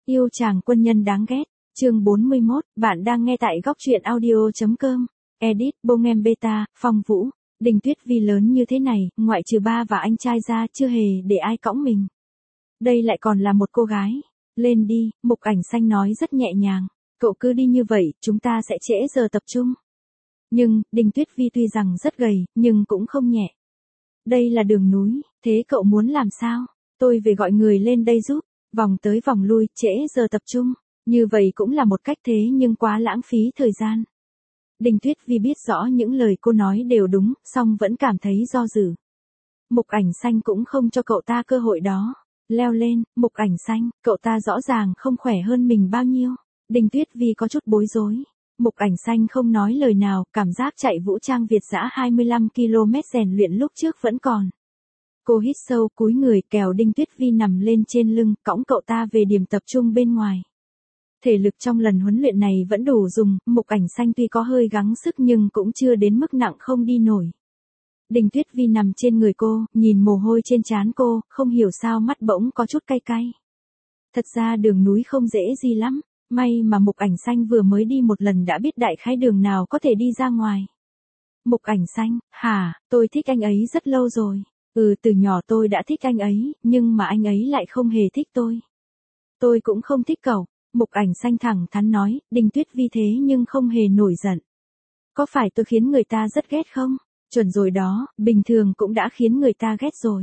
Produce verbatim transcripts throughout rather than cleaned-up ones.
Yêu chàng quân nhân đáng ghét, chương bốn mươi mốt, bạn đang nghe tại góc truyện audio.com, edit, bông em beta, Phong Vũ, Đình Tuyết Vi lớn như thế này, ngoại trừ ba và anh trai ra chưa hề để ai cõng mình. Đây lại còn là một cô gái, lên đi, Mục Ảnh Xanh nói rất nhẹ nhàng, cậu cứ đi như vậy, chúng ta sẽ trễ giờ tập trung. Nhưng, Đình Tuyết Vi tuy rằng rất gầy, nhưng cũng không nhẹ. Đây là đường núi, thế cậu muốn làm sao? Tôi về gọi người lên đây giúp, vòng tới vòng lui, trễ giờ tập trung. Như vậy cũng là một cách thế nhưng quá lãng phí thời gian. Đình Tuyết Vi biết rõ những lời cô nói đều đúng, song vẫn cảm thấy do dự. Mục Ảnh Xanh cũng không cho cậu ta cơ hội đó. Leo lên, Mục Ảnh Xanh, cậu ta rõ ràng không khỏe hơn mình bao nhiêu. Đình Tuyết Vi có chút bối rối. Mục Ảnh Xanh không nói lời nào, cảm giác chạy vũ trang Việt dã hai mươi lăm ki lô mét rèn luyện lúc trước vẫn còn. Cô hít sâu cúi người kéo Đinh Tuyết Vi nằm lên trên lưng, cõng cậu ta về điểm tập trung bên ngoài. Thể lực trong lần huấn luyện này vẫn đủ dùng, Mục Ảnh Xanh tuy có hơi gắng sức nhưng cũng chưa đến mức nặng không đi nổi. Đình Tuyết Vi nằm trên người cô, nhìn mồ hôi trên trán cô, không hiểu sao mắt bỗng có chút cay cay. Thật ra đường núi không dễ gì lắm, may mà Mục Ảnh Xanh vừa mới đi một lần đã biết đại khái đường nào có thể đi ra ngoài. Mục Ảnh Xanh, hả, tôi thích anh ấy rất lâu rồi. Ừ, từ nhỏ tôi đã thích anh ấy, nhưng mà anh ấy lại không hề thích tôi. Tôi cũng không thích cậu. Mục Ảnh Xanh thẳng thắn nói, Đình Tuyết Vi thế nhưng không hề nổi giận. Có phải tôi khiến người ta rất ghét không? Chuẩn rồi đó, bình thường cũng đã khiến người ta ghét rồi.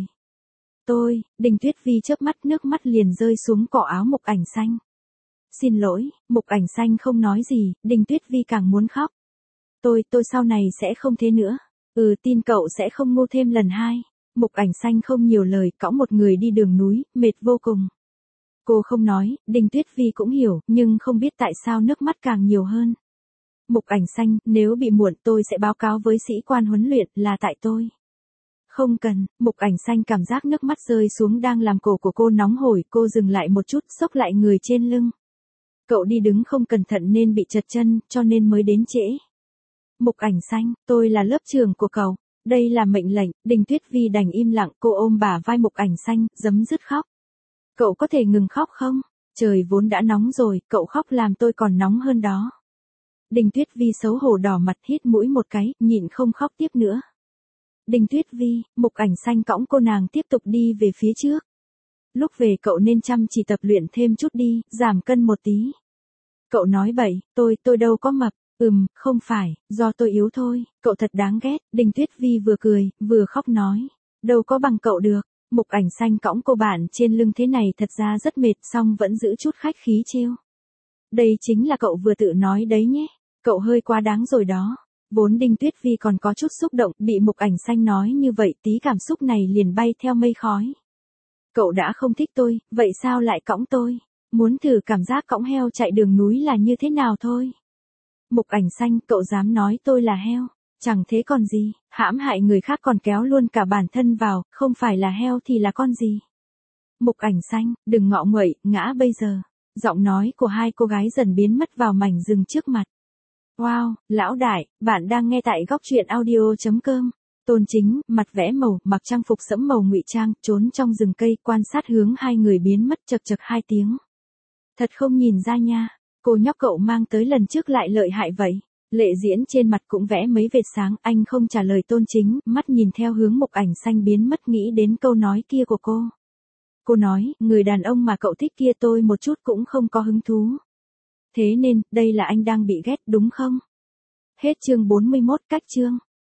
Tôi, Đình Tuyết Vi chớp mắt nước mắt liền rơi xuống cỏ áo Mục Ảnh Xanh. Xin lỗi, Mục Ảnh Xanh không nói gì, Đình Tuyết Vi càng muốn khóc. Tôi, tôi sau này sẽ không thế nữa. Ừ, tin cậu sẽ không ngu thêm lần hai. Mục Ảnh Xanh không nhiều lời, cõng một người đi đường núi, mệt vô cùng. Cô không nói, Đình Tuyết Vi cũng hiểu, nhưng không biết tại sao nước mắt càng nhiều hơn. Mục Ảnh Xanh, nếu bị muộn tôi sẽ báo cáo với sĩ quan huấn luyện, là tại tôi. Không cần, Mục Ảnh Xanh cảm giác nước mắt rơi xuống đang làm cổ của cô nóng hổi, cô dừng lại một chút, xốc lại người trên lưng. Cậu đi đứng không cẩn thận nên bị trật chân, cho nên mới đến trễ. Mục Ảnh Xanh, tôi là lớp trưởng của cậu. Đây là mệnh lệnh, Đình Tuyết Vi đành im lặng, cô ôm bả vai Mục Ảnh Xanh, giấm dứt khóc. Cậu có thể ngừng khóc không? Trời vốn đã nóng rồi, cậu khóc làm tôi còn nóng hơn đó. Đình Tuyết Vi xấu hổ đỏ mặt hít mũi một cái, nhịn không khóc tiếp nữa. Đình Tuyết Vi, Mục Ảnh Xanh cõng cô nàng tiếp tục đi về phía trước. Lúc về cậu nên chăm chỉ tập luyện thêm chút đi, giảm cân một tí. Cậu nói bậy, tôi, tôi đâu có mập. Ừm, không phải, do tôi yếu thôi, cậu thật đáng ghét. Đình Tuyết Vi vừa cười, vừa khóc nói. Đâu có bằng cậu được. Mục Ảnh Xanh cõng cô bạn trên lưng thế này thật ra rất mệt, song vẫn giữ chút khách khí trêu. Đây chính là cậu vừa tự nói đấy nhé. Cậu hơi quá đáng rồi đó. Vốn Đinh Tuyết Vi còn có chút xúc động, bị Mục Ảnh Xanh nói như vậy tí cảm xúc này liền bay theo mây khói. Cậu đã không thích tôi, vậy sao lại cõng tôi? Muốn thử cảm giác cõng heo chạy đường núi là như thế nào thôi. Mục Ảnh Xanh, cậu dám nói tôi là heo? Chẳng thế còn gì, hãm hại người khác còn kéo luôn cả bản thân vào, không phải là heo thì là con gì? Mục Ảnh Xanh, đừng ngọ nguậy, ngã bây giờ. Giọng nói của hai cô gái dần biến mất vào mảnh rừng trước mặt. Wow, lão đại, bạn đang nghe tại góc truyện audio.com. Tôn Chính, mặt vẽ màu, mặc trang phục sẫm màu ngụy trang, trốn trong rừng cây, quan sát hướng hai người biến mất chật chật hai tiếng. Thật không nhìn ra nha, cô nhóc cậu mang tới lần trước lại lợi hại vậy. Lệ Diễn trên mặt cũng vẽ mấy vệt sáng, anh không trả lời Tôn Chính, mắt nhìn theo hướng Mục Ảnh Xanh biến mất nghĩ đến câu nói kia của cô. Cô nói, người đàn ông mà cậu thích kia tôi một chút cũng không có hứng thú. Thế nên, đây là anh đang bị ghét đúng không? Hết chương bốn mươi mốt, cách chương.